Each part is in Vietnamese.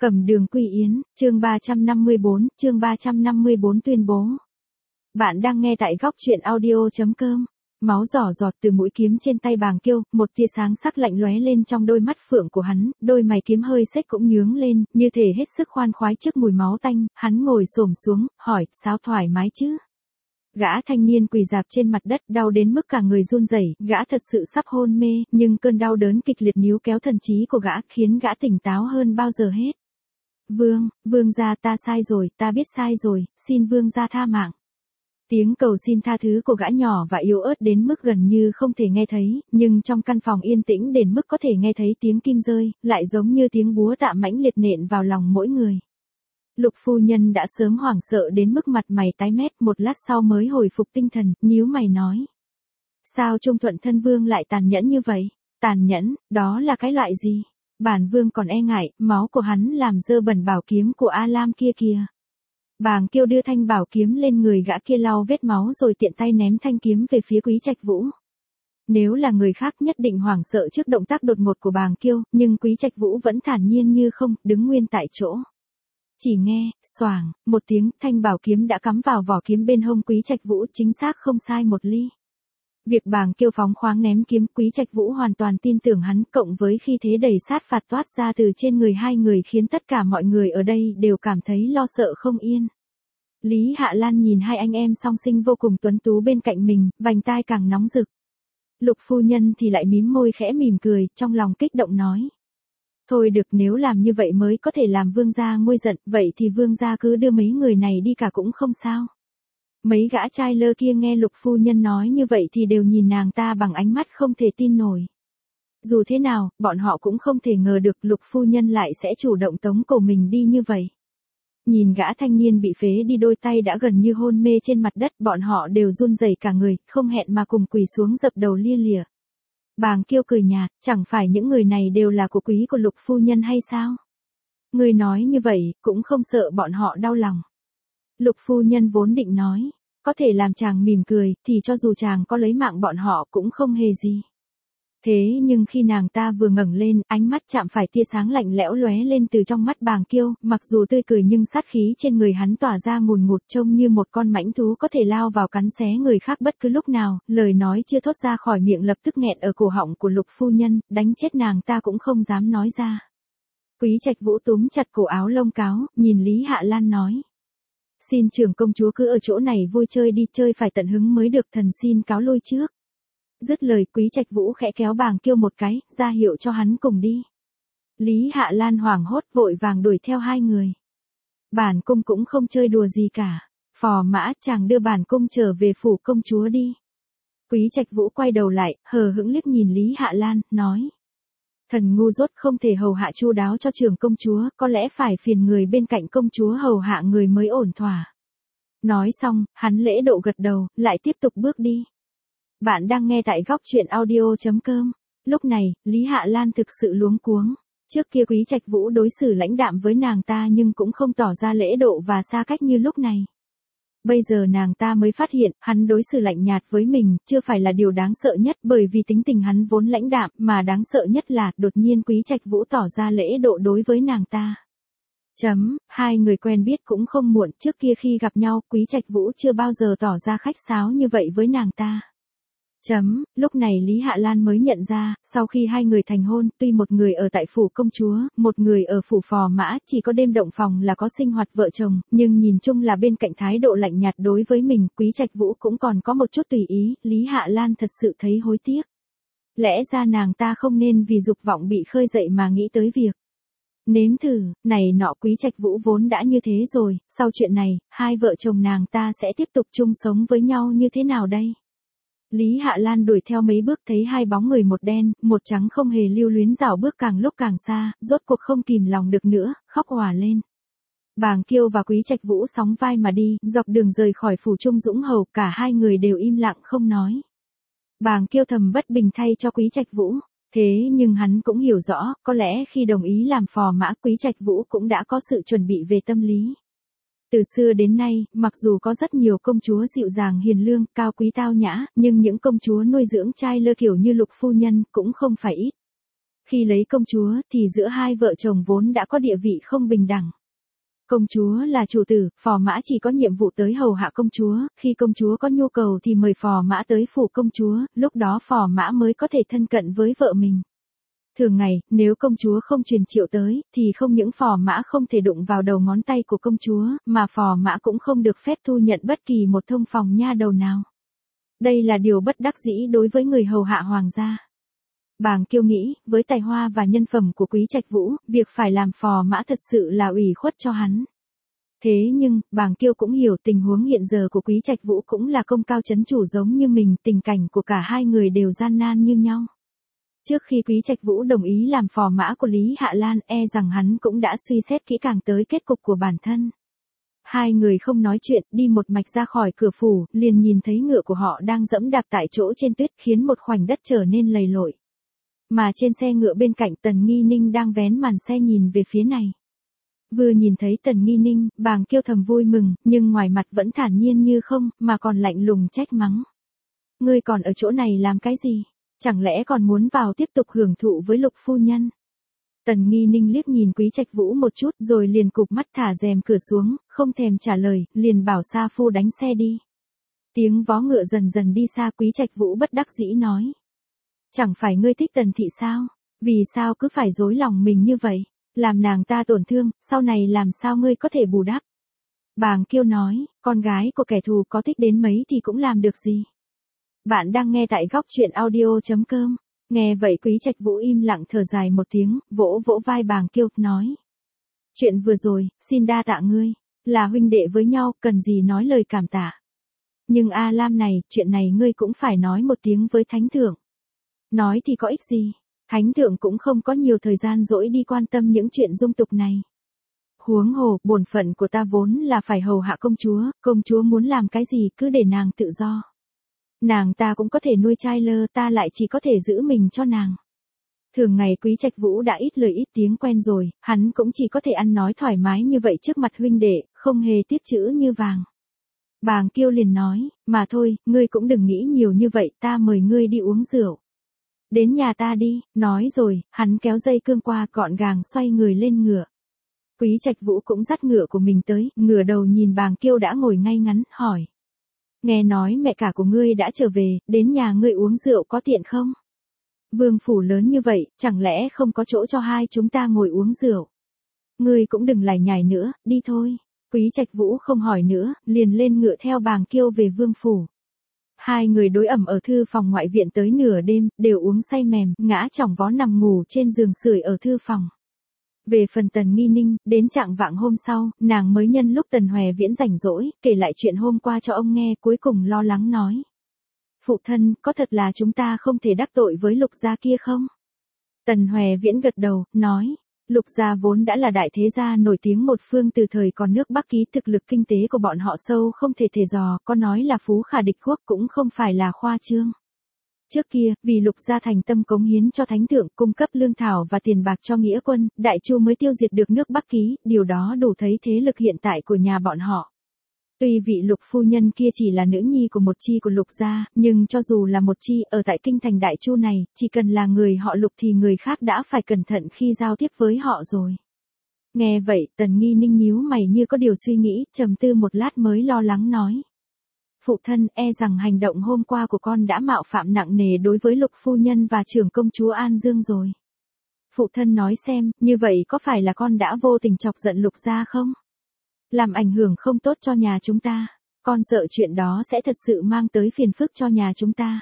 Cẩm Đường Quy Yến, chương 354 tuyên bố. Bạn đang nghe tại góc truyện audio.com. Máu rỏ giọt từ mũi kiếm trên tay Bàng Kiêu, một tia sáng sắc lạnh lóe lên trong đôi mắt phượng của hắn, đôi mày kiếm hơi xếch cũng nhướng lên, như thể hết sức khoan khoái trước mùi máu tanh, hắn ngồi xổm xuống, hỏi, sao thoải mái chứ? Gã thanh niên quỳ rạp trên mặt đất, đau đến mức cả người run rẩy, gã thật sự sắp hôn mê, nhưng cơn đau đớn kịch liệt níu kéo thần trí của gã, khiến gã tỉnh táo hơn bao giờ hết. Vương gia, ta sai rồi, ta biết sai rồi, xin vương gia tha mạng. Tiếng cầu xin tha thứ của gã nhỏ và yếu ớt đến mức gần như không thể nghe thấy, nhưng trong căn phòng yên tĩnh đến mức có thể nghe thấy tiếng kim rơi, lại giống như tiếng búa tạ mãnh liệt nện vào lòng mỗi người. Lục phu nhân đã sớm hoảng sợ đến mức mặt mày tái mét, một lát sau mới hồi phục tinh thần, nhíu mày nói. Sao Trung Thuận thân vương lại tàn nhẫn như vậy? Tàn nhẫn, đó là cái loại gì? Bản vương còn e ngại, máu của hắn làm dơ bẩn bảo kiếm của A Lam kia kìa. Bàng Kiêu đưa thanh bảo kiếm lên người gã kia lau vết máu rồi tiện tay ném thanh kiếm về phía Quý Trạch Vũ. Nếu là người khác nhất định hoảng sợ trước động tác đột ngột của Bàng Kiêu, nhưng Quý Trạch Vũ vẫn thản nhiên như không, đứng nguyên tại chỗ. Chỉ nghe, xoàng, một tiếng, thanh bảo kiếm đã cắm vào vỏ kiếm bên hông Quý Trạch Vũ, chính xác không sai một ly. Việc Bàng Kiêu phóng khoáng ném kiếm, Quý Trạch Vũ hoàn toàn tin tưởng hắn, cộng với khí thế đầy sát phạt toát ra từ trên người hai người khiến tất cả mọi người ở đây đều cảm thấy lo sợ không yên. Lý Hạ Lan nhìn hai anh em song sinh vô cùng tuấn tú bên cạnh mình, vành tai càng nóng rực. Lục phu nhân thì lại mím môi khẽ mỉm cười, trong lòng kích động nói. Thôi được, nếu làm như vậy mới có thể làm vương gia nguôi giận, vậy thì vương gia cứ đưa mấy người này đi cả cũng không sao. Mấy gã trai lơ kia nghe lục phu nhân nói như vậy thì đều nhìn nàng ta bằng ánh mắt không thể tin nổi. Dù thế nào, bọn họ cũng không thể ngờ được lục phu nhân lại sẽ chủ động tống cổ mình đi như vậy. Nhìn gã thanh niên bị phế đi đôi tay đã gần như hôn mê trên mặt đất, bọn họ đều run rẩy cả người, không hẹn mà cùng quỳ xuống dập đầu lia lịa. Bàng Kiêu cười nhạt, chẳng phải những người này đều là của quý của lục phu nhân hay sao? Người nói như vậy, cũng không sợ bọn họ đau lòng. Lục phu nhân vốn định nói, có thể làm chàng mỉm cười, thì cho dù chàng có lấy mạng bọn họ cũng không hề gì. Thế nhưng khi nàng ta vừa ngẩng lên, ánh mắt chạm phải tia sáng lạnh lẽo lóe lên từ trong mắt Bàng Kiêu, mặc dù tươi cười nhưng sát khí trên người hắn tỏa ra ngùn ngụt trông như một con mãnh thú có thể lao vào cắn xé người khác bất cứ lúc nào, lời nói chưa thốt ra khỏi miệng lập tức nghẹn ở cổ họng của lục phu nhân, đánh chết nàng ta cũng không dám nói ra. Quý Trạch Vũ túm chặt cổ áo lông cáo, nhìn Lý Hạ Lan nói. Xin trưởng công chúa cứ ở chỗ này vui chơi đi, chơi phải tận hứng mới được, thần xin cáo lui trước. Dứt lời, Quý Trạch Vũ khẽ kéo Bàng Kiêu một cái, ra hiệu cho hắn cùng đi. Lý Hạ Lan hoảng hốt vội vàng đuổi theo hai người. Bản cung cũng không chơi đùa gì cả. Phò mã, chàng đưa bản cung trở về phủ công chúa đi. Quý Trạch Vũ quay đầu lại, hờ hững liếc nhìn Lý Hạ Lan, nói. Thần ngu dốt không thể hầu hạ chu đáo cho trưởng công chúa, có lẽ phải phiền người bên cạnh công chúa hầu hạ người mới ổn thỏa. Nói xong, hắn lễ độ gật đầu, lại tiếp tục bước đi. Bạn đang nghe tại góc truyện audio.com. Lúc này, Lý Hạ Lan thực sự luống cuống. Trước kia Quý Trạch Vũ đối xử lãnh đạm với nàng ta nhưng cũng không tỏ ra lễ độ và xa cách như lúc này. Bây giờ nàng ta mới phát hiện, hắn đối xử lạnh nhạt với mình, chưa phải là điều đáng sợ nhất, bởi vì tính tình hắn vốn lãnh đạm, mà đáng sợ nhất là, đột nhiên Quý Trạch Vũ tỏ ra lễ độ đối với nàng ta. Hai người quen biết cũng không muộn, trước kia khi gặp nhau, Quý Trạch Vũ chưa bao giờ tỏ ra khách sáo như vậy với nàng ta. Lúc này Lý Hạ Lan mới nhận ra, sau khi hai người thành hôn, tuy một người ở tại phủ công chúa, một người ở phủ phò mã, chỉ có đêm động phòng là có sinh hoạt vợ chồng, nhưng nhìn chung là bên cạnh thái độ lạnh nhạt đối với mình, Quý Trạch Vũ cũng còn có một chút tùy ý, Lý Hạ Lan thật sự thấy hối tiếc. Lẽ ra nàng ta không nên vì dục vọng bị khơi dậy mà nghĩ tới việc nếm thử, này nọ. Quý Trạch Vũ vốn đã như thế rồi, sau chuyện này, hai vợ chồng nàng ta sẽ tiếp tục chung sống với nhau như thế nào đây? Lý Hạ Lan đuổi theo mấy bước thấy hai bóng người một đen, một trắng không hề lưu luyến rảo bước càng lúc càng xa, rốt cuộc không kìm lòng được nữa, khóc òa lên. Bàng Kiêu và Quý Trạch Vũ sóng vai mà đi, dọc đường rời khỏi phủ Trung Dũng Hầu, cả hai người đều im lặng không nói. Bàng Kiêu thầm bất bình thay cho Quý Trạch Vũ, thế nhưng hắn cũng hiểu rõ, có lẽ khi đồng ý làm phò mã, Quý Trạch Vũ cũng đã có sự chuẩn bị về tâm lý. Từ xưa đến nay, mặc dù có rất nhiều công chúa dịu dàng hiền lương, cao quý tao nhã, nhưng những công chúa nuôi dưỡng trai lơ kiểu như lục phu nhân cũng không phải ít. Khi lấy công chúa thì giữa hai vợ chồng vốn đã có địa vị không bình đẳng. Công chúa là chủ tử, phò mã chỉ có nhiệm vụ tới hầu hạ công chúa, khi công chúa có nhu cầu thì mời phò mã tới phủ công chúa, lúc đó phò mã mới có thể thân cận với vợ mình. Thường ngày, nếu công chúa không truyền triệu tới, thì không những phò mã không thể đụng vào đầu ngón tay của công chúa, mà phò mã cũng không được phép thu nhận bất kỳ một thông phòng nha đầu nào. Đây là điều bất đắc dĩ đối với người hầu hạ hoàng gia. Bàng Kiêu nghĩ, với tài hoa và nhân phẩm của Quý Trạch Vũ, việc phải làm phò mã thật sự là ủy khuất cho hắn. Thế nhưng, Bàng Kiêu cũng hiểu tình huống hiện giờ của Quý Trạch Vũ cũng là công cao chấn chủ giống như mình, tình cảnh của cả hai người đều gian nan như nhau. Trước khi Quý Trạch Vũ đồng ý làm phò mã của Lý Hạ Lan, rằng hắn cũng đã suy xét kỹ càng tới kết cục của bản thân. Hai người không nói chuyện, đi một mạch ra khỏi cửa phủ, liền nhìn thấy ngựa của họ đang dẫm đạp tại chỗ trên tuyết, khiến một khoảnh đất trở nên lầy lội. Mà trên xe ngựa bên cạnh Tần Nghi Ninh đang vén màn xe nhìn về phía này. Vừa nhìn thấy Tần Nghi Ninh, Bàng Kiêu thầm vui mừng, nhưng ngoài mặt vẫn thản nhiên như không, mà còn lạnh lùng trách mắng. Ngươi còn ở chỗ này làm cái gì? Chẳng lẽ còn muốn vào tiếp tục hưởng thụ với Lục phu nhân? Tần Nghi Ninh liếc nhìn Quý Trạch Vũ một chút rồi liền cụp mắt thả rèm cửa xuống, không thèm trả lời, liền bảo sa phu đánh xe đi. Tiếng vó ngựa dần dần đi xa. Quý Trạch Vũ bất đắc dĩ nói. Chẳng phải ngươi thích Tần thị sao? Vì sao cứ phải dối lòng mình như vậy? Làm nàng ta tổn thương, sau này làm sao ngươi có thể bù đắp? Bàng Kiêu nói, con gái của kẻ thù có thích đến mấy thì cũng làm được gì? Bạn đang nghe tại góc truyện audio.com. Nghe vậy Quý Trạch Vũ im lặng thở dài một tiếng, vỗ vỗ vai Bàng Kiêu, nói. Chuyện vừa rồi, xin đa tạ ngươi. Là huynh đệ với nhau, cần gì nói lời cảm tạ. Nhưng A Lam này, chuyện này ngươi cũng phải nói một tiếng với Thánh Thượng. Nói thì có ích gì? Thánh Thượng cũng không có nhiều thời gian rỗi đi quan tâm những chuyện dung tục này. Huống hồ, bổn phận của ta vốn là phải hầu hạ công chúa muốn làm cái gì cứ để nàng tự do. Nàng ta cũng có thể nuôi trai lơ, ta lại chỉ có thể giữ mình cho nàng. Thường ngày Quý Trạch Vũ đã ít lời ít tiếng quen rồi, hắn cũng chỉ có thể ăn nói thoải mái như vậy trước mặt huynh đệ, không hề tiếc chữ như vàng. Bàng Kiêu liền nói, mà thôi, ngươi cũng đừng nghĩ nhiều như vậy, ta mời ngươi đi uống rượu. Đến nhà ta đi, nói rồi, hắn kéo dây cương qua gọn gàng xoay người lên ngựa. Quý Trạch Vũ cũng dắt ngựa của mình tới, ngửa đầu nhìn Bàng Kiêu đã ngồi ngay ngắn, hỏi. Nghe nói mẹ cả của ngươi đã trở về, đến nhà ngươi uống rượu có tiện không? Vương phủ lớn như vậy, chẳng lẽ không có chỗ cho hai chúng ta ngồi uống rượu? Ngươi cũng đừng lải nhải nữa, đi thôi. Quý Trạch Vũ không hỏi nữa, liền lên ngựa theo Bàng Kiêu về vương phủ. Hai người đối ẩm ở thư phòng ngoại viện tới nửa đêm, đều uống say mềm, ngã chỏng vó nằm ngủ trên giường sưởi ở thư phòng. Về phần Tần Nghi Ninh, đến trạng vạng hôm sau, nàng mới nhân lúc Tần Hòe Viễn rảnh rỗi, kể lại chuyện hôm qua cho ông nghe, cuối cùng lo lắng nói. Phụ thân, có thật là chúng ta không thể đắc tội với Lục gia kia không? Tần Hòe Viễn gật đầu, nói. Lục gia vốn đã là đại thế gia nổi tiếng một phương từ thời còn nước Bắc Ký, thực lực kinh tế của bọn họ sâu không thể thể dò, có nói là phú khả địch quốc cũng không phải là khoa trương. Trước kia, vì Lục gia thành tâm cống hiến cho Thánh Thượng, cung cấp lương thảo và tiền bạc cho nghĩa quân, Đại Chu mới tiêu diệt được nước Bắc Ký, điều đó đủ thấy thế lực hiện tại của nhà bọn họ. Tuy vị Lục phu nhân kia chỉ là nữ nhi của một chi của Lục gia, nhưng cho dù là một chi ở tại kinh thành Đại Chu này, chỉ cần là người họ Lục thì người khác đã phải cẩn thận khi giao tiếp với họ rồi. Nghe vậy, Tần Nghi Ninh nhíu mày như có điều suy nghĩ, trầm tư một lát mới lo lắng nói. Phụ thân, rằng hành động hôm qua của con đã mạo phạm nặng nề đối với Lục phu nhân và trưởng công chúa An Dương rồi. Phụ thân nói xem, như vậy có phải là con đã vô tình chọc giận Lục gia không? Làm ảnh hưởng không tốt cho nhà chúng ta. Con sợ chuyện đó sẽ thật sự mang tới phiền phức cho nhà chúng ta.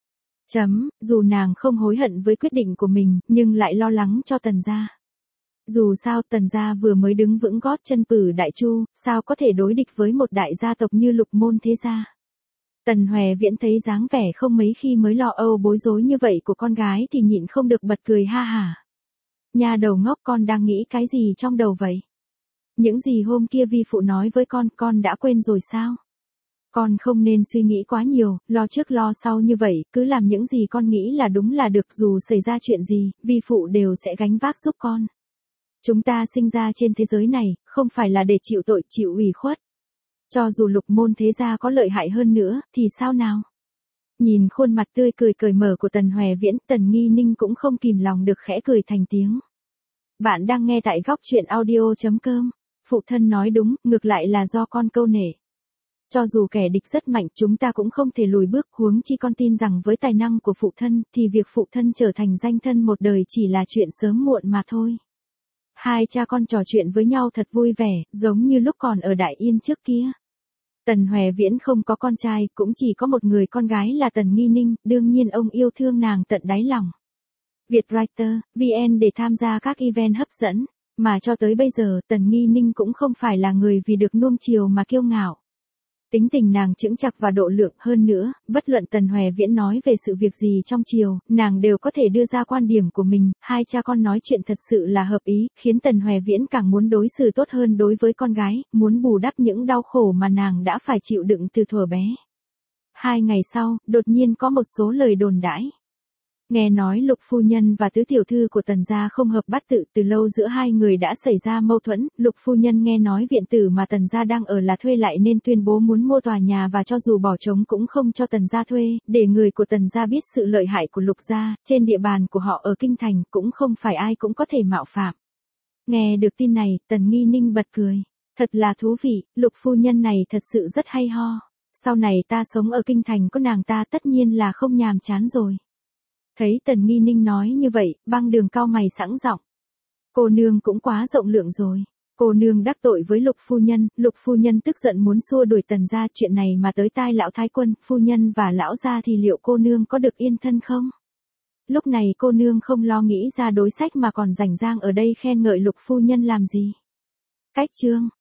Dù nàng không hối hận với quyết định của mình, nhưng lại lo lắng cho Tần gia. Dù sao Tần gia vừa mới đứng vững gót chân cử Đại Chu, sao có thể đối địch với một đại gia tộc như Lục môn thế gia. Tần Hòe Viễn thấy dáng vẻ không mấy khi mới lo âu bối rối như vậy của con gái thì nhịn không được bật cười ha hả. Nhà đầu ngốc, con đang nghĩ cái gì trong đầu vậy? Những gì hôm kia vi phụ nói với con đã quên rồi sao? Con không nên suy nghĩ quá nhiều, lo trước lo sau như vậy, cứ làm những gì con nghĩ là đúng là được, dù xảy ra chuyện gì, vi phụ đều sẽ gánh vác giúp con. Chúng ta sinh ra trên thế giới này, không phải là để chịu tội, chịu ủy khuất. Cho dù Lục môn thế gia có lợi hại hơn nữa, thì sao nào? Nhìn khuôn mặt tươi cười cởi mở của Tần Hoè Viễn, Tần Nghi Ninh cũng không kìm lòng được khẽ cười thành tiếng. Bạn đang nghe tại góc truyện audio.com. Phụ thân nói đúng, ngược lại là do con câu nể. Cho dù kẻ địch rất mạnh, chúng ta cũng không thể lùi bước, huống chi con tin rằng với tài năng của phụ thân, thì việc phụ thân trở thành danh thân một đời chỉ là chuyện sớm muộn mà thôi. Hai cha con trò chuyện với nhau thật vui vẻ, giống như lúc còn ở Đại Yên trước kia. Tần Hoè Viễn không có con trai, cũng chỉ có một người con gái là Tần Nghi Ninh, đương nhiên ông yêu thương nàng tận đáy lòng. Vietwriter, VN để tham gia các event hấp dẫn, mà cho tới bây giờ Tần Nghi Ninh cũng không phải là người vì được nuông chiều mà kiêu ngạo. Tính tình nàng chững chạc và độ lượng, hơn nữa, bất luận Tần Hoè Viễn nói về sự việc gì trong triều, nàng đều có thể đưa ra quan điểm của mình, hai cha con nói chuyện thật sự là hợp ý, khiến Tần Hoè Viễn càng muốn đối xử tốt hơn đối với con gái, muốn bù đắp những đau khổ mà nàng đã phải chịu đựng từ thuở bé. 2 ngày sau, đột nhiên có một số lời đồn đãi. Nghe nói Lục phu nhân và tứ tiểu thư của Tần gia không hợp bát tự, từ lâu giữa hai người đã xảy ra mâu thuẫn. Lục phu nhân nghe nói viện tử mà Tần gia đang ở là thuê lại nên tuyên bố muốn mua tòa nhà và cho dù bỏ trống cũng không cho Tần gia thuê, để người của Tần gia biết sự lợi hại của Lục gia, trên địa bàn của họ ở kinh thành cũng không phải ai cũng có thể mạo phạm. Nghe được tin này, Tần Nghi Ninh bật cười. Thật là thú vị, Lục phu nhân này thật sự rất hay ho. Sau này ta sống ở kinh thành có nàng ta tất nhiên là không nhàm chán rồi. Thấy Tần Nghi Ninh nói như vậy, Băng Đường cau mày sẵn giọng. Cô nương cũng quá rộng lượng rồi. Cô nương đắc tội với Lục phu nhân tức giận muốn xua đuổi Tần gia, chuyện này mà tới tai lão thái quân, phu nhân và lão gia thì liệu cô nương có được yên thân không? Lúc này cô nương không lo nghĩ ra đối sách mà còn rảnh rang ở đây khen ngợi Lục phu nhân làm gì? Cách chương